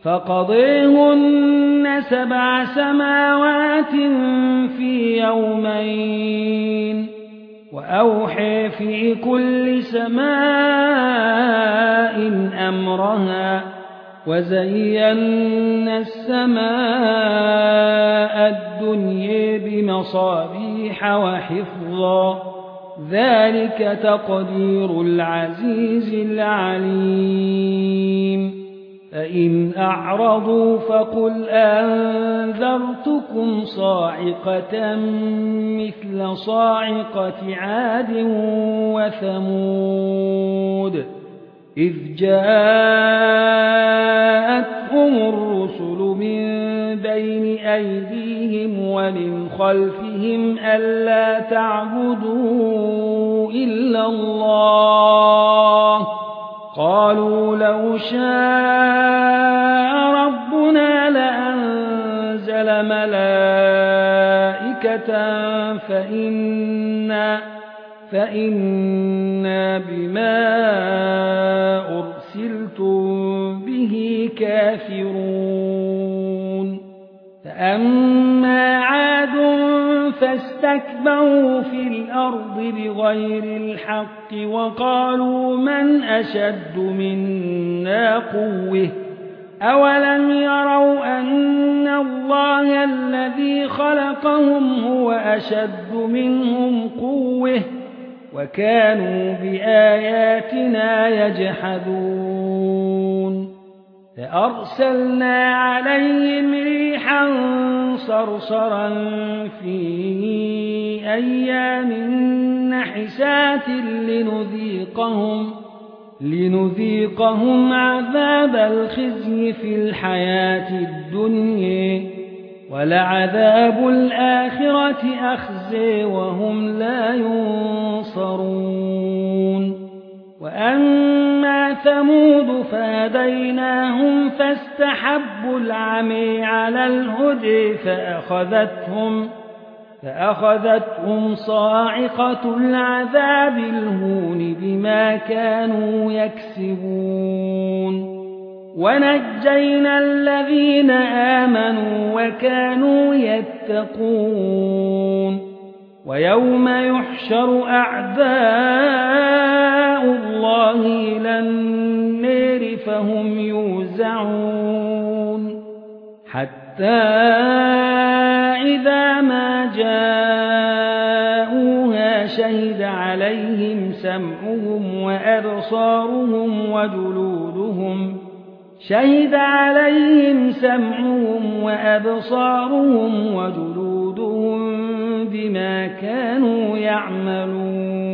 فقضيهن 7 سماوات في يومين وأوحي في كل سماء أمرها وزينا السماء الدنيا بمصابيح وحفظا ذلك تقدير العزيز العليم فإن أعرضوا فقل أنذرتكم صاعقة مثل صاعقة عاد وثمود إذ جاءتهم الرسل من بين أيديهم ومن خلفهم ألا تعبدوا إلا الله قالوا لو شاء ربنا لأنزل ملائكة فإنا بما أرسلتم به كافرون فأما عاد فاستكبروا في الأرض بغير الحق وقالوا من أشد منا قوة أولم يروا أن الله الذي خلقهم هو أشد منهم قوة وكانوا بآياتنا يجحدون فأرسلنا عليهم ريحا صرصرا في أيام نحسات لنذيقهم عذاب الخزي في الحياة الدنيا ولعذاب الآخرة أخزي وهم لا ينصرون وأما ثمود فهديناهم فاستحبوا العمي على الهدى فأخذتهم صاعقة العذاب الهون بما كانوا يكسبون ونجينا الذين آمنوا وكانوا يتقون ويوم يحشر أعداء الله إلى النار فهم يوزعون حتى إذا ما جاءوها شهد عليهم سمعهم وأبصارهم وجلودهم بما كانوا يعملون